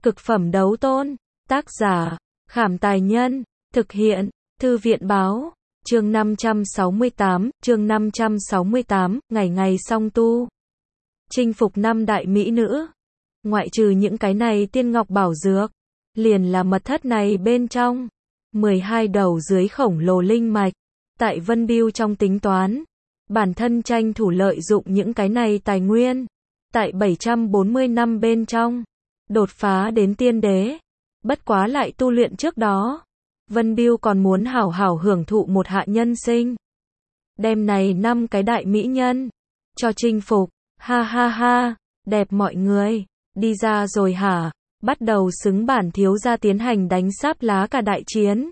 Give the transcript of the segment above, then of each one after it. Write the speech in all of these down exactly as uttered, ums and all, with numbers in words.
Cực phẩm đấu tôn. Tác giả, Khảm Tài Nhân. Thực hiện, Thư viện Báo. Chương năm trăm sáu mươi tám, chương năm trăm sáu mươi tám, ngày ngày song tu. Chinh phục năm đại mỹ nữ. Ngoại trừ những cái này tiên ngọc bảo dược, liền là mật thất này bên trong. mười hai đầu dưới khổng lồ linh mạch. Tại Vân Biêu trong tính toán, bản thân tranh thủ lợi dụng những cái này tài nguyên. Tại bảy trăm bốn mươi năm bên trong, đột phá đến tiên đế. Bất quá lại tu luyện trước đó, Vân Biêu còn muốn hảo hảo hưởng thụ một hạ nhân sinh. Đêm này năm cái đại mỹ nhân cho chinh phục, ha ha ha, đẹp mọi người, đi ra rồi hả? Bắt đầu xứng bản thiếu gia tiến hành đánh sáp lá cả đại chiến.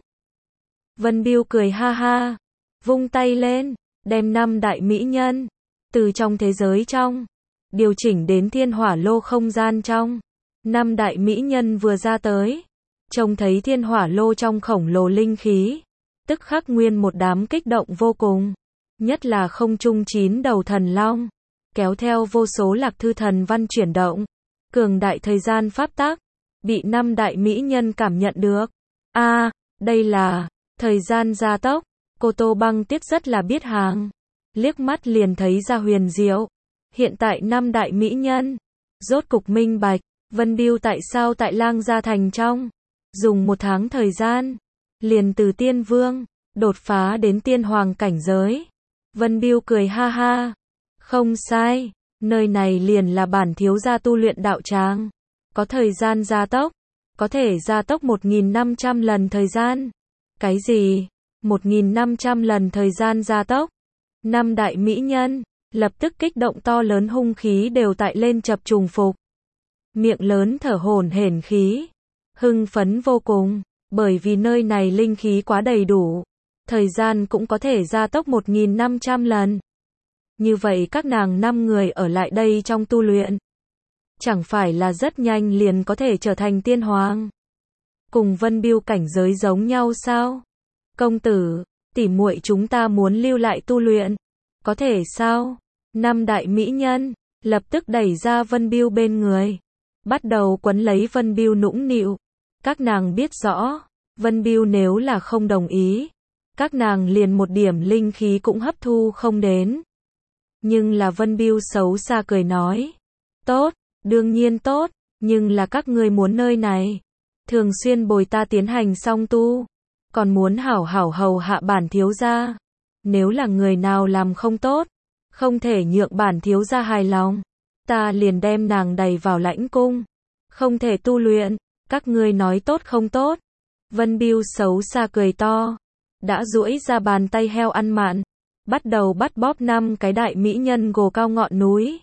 Vân Biêu cười ha ha, vung tay lên, đem năm đại mỹ nhân từ trong thế giới trong điều chỉnh đến thiên hỏa lô không gian trong. Năm đại mỹ nhân vừa ra tới, trông thấy thiên hỏa lô trong khổng lồ linh khí, tức khắc nguyên một đám kích động vô cùng. Nhất là không trung chín đầu thần long, kéo theo vô số lạc thư thần văn chuyển động, cường đại thời gian pháp tắc, bị năm đại mỹ nhân cảm nhận được. A, à, đây là thời gian gia tốc. Cô Tô Băng Tuyết rất là biết hàng, liếc mắt liền thấy ra huyền diệu. Hiện tại năm đại mỹ nhân rốt cục minh bạch, Vân Biêu tại sao tại Lang Gia Thành trong dùng một tháng thời gian, liền từ tiên vương đột phá đến tiên hoàng cảnh giới. Vân Biêu cười ha ha, không sai, nơi này liền là bản thiếu gia tu luyện đạo tràng, có thời gian gia tốc, có thể gia tốc một nghìn năm trăm lần thời gian. Cái gì? một nghìn năm trăm lần thời gian gia tốc? Năm đại mỹ nhân lập tức kích động to lớn, hung khí đều tại lên chập trùng phục, miệng lớn thở hổn hển khí, hưng phấn vô cùng, bởi vì nơi này linh khí quá đầy đủ, thời gian cũng có thể gia tốc một nghìn năm trăm lần. Như vậy các nàng năm người ở lại đây trong tu luyện, chẳng phải là rất nhanh liền có thể trở thành tiên hoàng, cùng Vân Biêu cảnh giới giống nhau sao? Công tử, tỉ muội chúng ta muốn lưu lại tu luyện, có thể sao? Năm đại mỹ nhân lập tức đẩy ra Vân Biêu bên người, bắt đầu quấn lấy Vân Biêu nũng nịu. Các nàng biết rõ, Vân Biêu nếu là không đồng ý, các nàng liền một điểm linh khí cũng hấp thu không đến. Nhưng là Vân Biêu xấu xa cười nói, tốt, đương nhiên tốt, nhưng là các ngươi muốn nơi này thường xuyên bồi ta tiến hành song tu, còn muốn hảo hảo hầu hạ bản thiếu gia. Nếu là người nào làm không tốt, không thể nhượng bản thiếu gia hài lòng, ta liền đem nàng đày vào lãnh cung, không thể tu luyện. Các ngươi nói tốt không tốt? Vân Biêu xấu xa cười to, đã duỗi ra bàn tay heo ăn mặn, bắt đầu bắt bóp năm cái đại mỹ nhân gồ cao ngọn núi.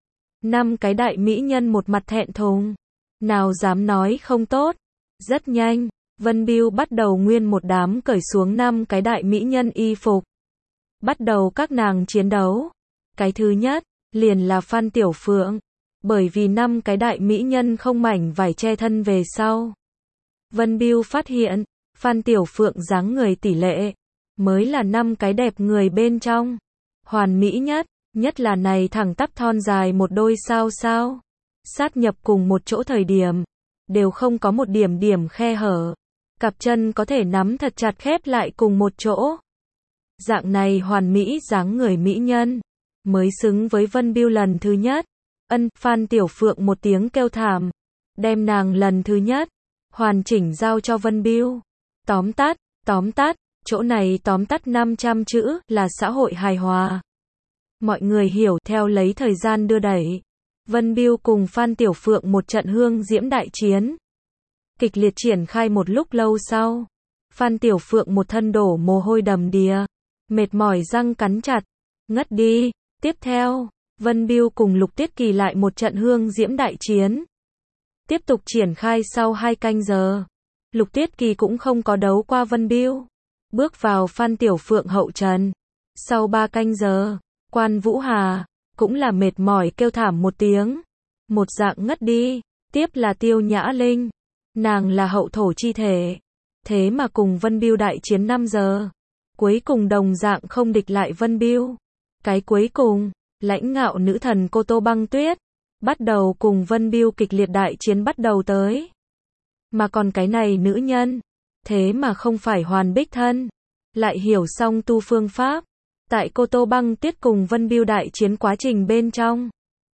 Năm cái đại mỹ nhân một mặt thẹn thùng, nào dám nói không tốt. Rất nhanh, Vân Biêu bắt đầu nguyên một đám cởi xuống năm cái đại mỹ nhân y phục, bắt đầu các nàng chiến đấu. Cái thứ nhất liền là Phan Tiểu Phượng, bởi vì năm cái đại mỹ nhân không mảnh vải che thân về sau, Vân Biêu phát hiện Phan Tiểu Phượng dáng người tỷ lệ mới là năm cái đẹp người bên trong hoàn mỹ nhất, nhất là này thẳng tắp thon dài một đôi sao sao sát nhập cùng một chỗ thời điểm đều không có một điểm điểm khe hở, cặp chân có thể nắm thật chặt khép lại cùng một chỗ. Dạng này hoàn mỹ dáng người mỹ nhân mới xứng với Vân Biêu lần thứ nhất. Ân, Phan Tiểu Phượng một tiếng kêu thảm, đem nàng lần thứ nhất hoàn chỉnh giao cho Vân Biêu. Tóm tắt, tóm tắt, chỗ này tóm tắt năm trăm chữ là xã hội hài hòa. Mọi người hiểu theo lấy thời gian đưa đẩy. Vân Biêu cùng Phan Tiểu Phượng một trận hương diễm đại chiến, kịch liệt triển khai một lúc lâu sau. Phan Tiểu Phượng một thân đổ mồ hôi đầm đìa, mệt mỏi răng cắn chặt, ngất đi. Tiếp theo, Vân Biêu cùng Lục Tiết Kỳ lại một trận hương diễm đại chiến, tiếp tục triển khai sau hai canh giờ. Lục Tiết Kỳ cũng không có đấu qua Vân Biêu, bước vào Phan Tiểu Phượng hậu trần. Sau ba canh giờ, Quan Vũ Hà cũng là mệt mỏi kêu thảm một tiếng, một dạng ngất đi. Tiếp là Tiêu Nhã Linh, nàng là hậu thổ chi thể, thế mà cùng Vân Biêu đại chiến năm giờ, cuối cùng đồng dạng không địch lại Vân Biêu. Cái cuối cùng, lãnh ngạo nữ thần Cô Tô Băng Tuyết bắt đầu cùng Vân Biêu kịch liệt đại chiến bắt đầu tới. Mà còn cái này nữ nhân, thế mà không phải Hoàn Bích thân, lại hiểu xong tu phương pháp. Tại Cô Tô Băng Tuyết cùng Vân Bưu đại chiến quá trình bên trong,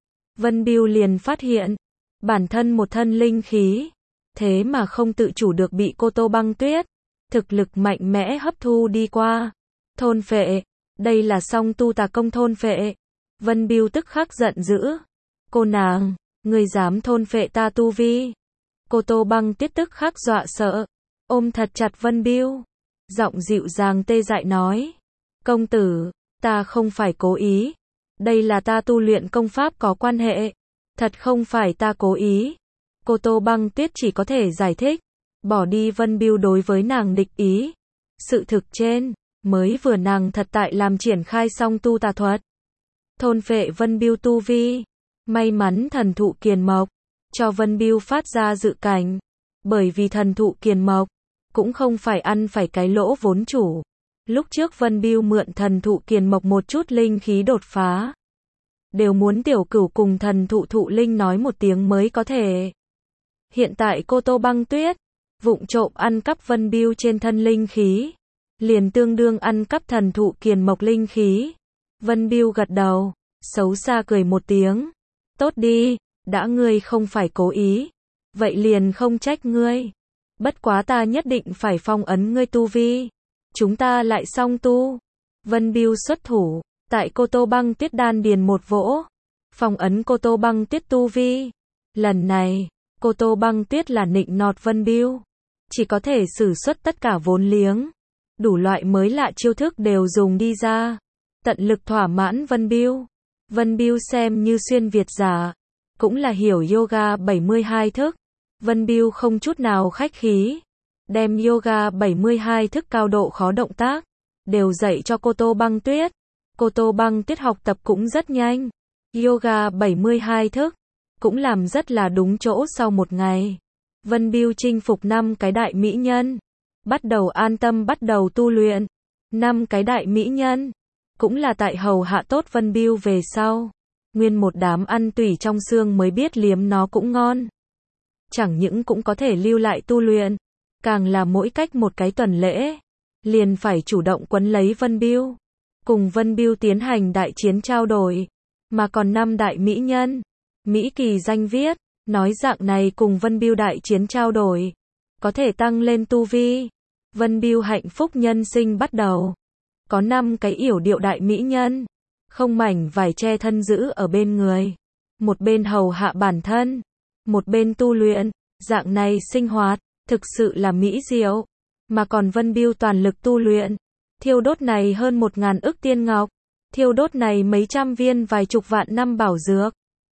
Vân Bưu liền phát hiện, bản thân một thân linh khí, thế mà không tự chủ được bị Cô Tô Băng Tuyết, thực lực mạnh mẽ hấp thu đi qua, thôn phệ, đây là song tu tà công thôn phệ. Vân Bưu tức khắc giận dữ, cô nàng, ngươi dám thôn phệ ta tu vi. Cô Tô Băng Tuyết tức khắc dọa sợ, ôm thật chặt Vân Bưu, giọng dịu dàng tê dại nói, công tử, ta không phải cố ý, đây là ta tu luyện công pháp có quan hệ, thật không phải ta cố ý. Cô Tô Băng Tuyết chỉ có thể giải thích, bỏ đi Vân Bưu đối với nàng địch ý. Sự thực trên, mới vừa nàng thật tại làm triển khai xong tu tà thuật, thôn phệ Vân Bưu tu vi. May mắn thần thụ kiền mộc, cho Vân Bưu phát ra dự cảnh, bởi vì thần thụ kiền mộc, cũng không phải ăn phải cái lỗ vốn chủ. Lúc trước Vân Bưu mượn thần thụ kiền mộc một chút linh khí đột phá, đều muốn tiểu cửu cùng thần thụ thụ linh nói một tiếng mới có thể. Hiện tại Cô Tô Băng Tuyết, vụng trộm ăn cắp Vân Bưu trên thân linh khí, liền tương đương ăn cắp thần thụ kiền mộc linh khí. Vân Bưu gật đầu, xấu xa cười một tiếng, tốt đi, đã ngươi không phải cố ý, vậy liền không trách ngươi. Bất quá ta nhất định phải phong ấn ngươi tu vi, chúng ta lại song tu. Vân Bưu xuất thủ, tại Cô Tô Băng Tuyết đan điền một vỗ, phong ấn Cô Tô Băng Tuyết tu vi. Lần này, Cô Tô Băng Tuyết là nịnh nọt Vân Bưu, chỉ có thể sử xuất tất cả vốn liếng, đủ loại mới lạ chiêu thức đều dùng đi ra, tận lực thỏa mãn Vân Bưu. Vân Bưu xem như xuyên Việt giả, cũng là hiểu yoga bảy mươi hai thức. Vân Bưu không chút nào khách khí, đem yoga bảy mươi hai thức cao độ khó động tác, đều dạy cho Cô Tô Băng Tuyết. Cô Tô Băng Tuyết học tập cũng rất nhanh, yoga bảy mươi hai thức, cũng làm rất là đúng chỗ. Sau một ngày, Vân Bưu chinh phục năm cái đại mỹ nhân, bắt đầu an tâm bắt đầu tu luyện. Năm cái đại mỹ nhân, cũng là tại hầu hạ tốt Vân Bưu về sau, nguyên một đám ăn tủy trong xương mới biết liếm nó cũng ngon. Chẳng những cũng có thể lưu lại tu luyện, càng là mỗi cách một cái tuần lễ, liền phải chủ động quấn lấy Vân Bưu, cùng Vân Bưu tiến hành đại chiến trao đổi. Mà còn năm đại mỹ nhân, Mỹ kỳ danh viết, nói dạng này cùng Vân Bưu đại chiến trao đổi, có thể tăng lên tu vi. Vân Bưu hạnh phúc nhân sinh bắt đầu. Có năm cái yểu điệu đại mỹ nhân, không mảnh vải che thân giữ ở bên người, một bên hầu hạ bản thân, một bên tu luyện, dạng này sinh hoạt, thực sự là mỹ diệu. Mà còn Vân Bưu toàn lực tu luyện, thiêu đốt này hơn một ngàn ức tiên ngọc, thiêu đốt này mấy trăm viên vài chục vạn năm bảo dược,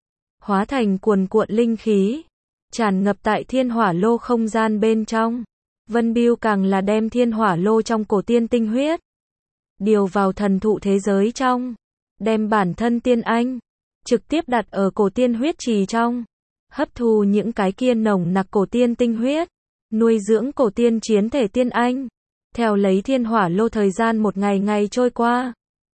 hóa thành cuồn cuộn linh khí, tràn ngập tại thiên hỏa lô không gian bên trong. Vân Bưu càng là đem thiên hỏa lô trong cổ tiên tinh huyết, điều vào thần thụ thế giới trong, đem bản thân tiên anh, trực tiếp đặt ở cổ tiên huyết trì trong, hấp thu những cái kia nồng nặc cổ tiên tinh huyết, nuôi dưỡng cổ tiên chiến thể tiên anh. Theo lấy thiên hỏa lô thời gian một ngày ngày trôi qua,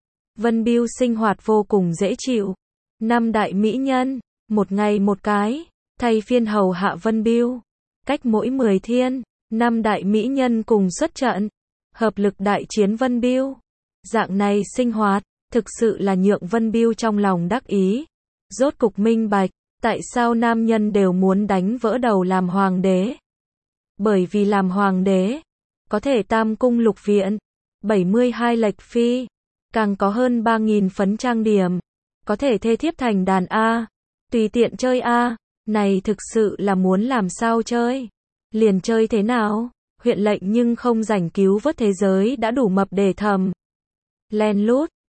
Vân Bưu sinh hoạt vô cùng dễ chịu. Năm đại mỹ nhân, một ngày một cái, thay phiên hầu hạ Vân Bưu. Cách mỗi mười thiên, năm đại mỹ nhân cùng xuất trận, hợp lực đại chiến Vân Bưu. Dạng này sinh hoạt, thực sự là nhượng Vân Bưu trong lòng đắc ý. Rốt cục minh bạch, tại sao nam nhân đều muốn đánh vỡ đầu làm hoàng đế. Bởi vì làm hoàng đế, có thể tam cung lục viện, bảy mươi hai lệch phi, càng có hơn ba nghìn phấn trang điểm, có thể thê thiếp thành đàn A, tùy tiện chơi A, này thực sự là muốn làm sao chơi, liền chơi thế nào, huyện lệnh nhưng không rảnh cứu vớt thế giới đã đủ mập để thầm. Len lút,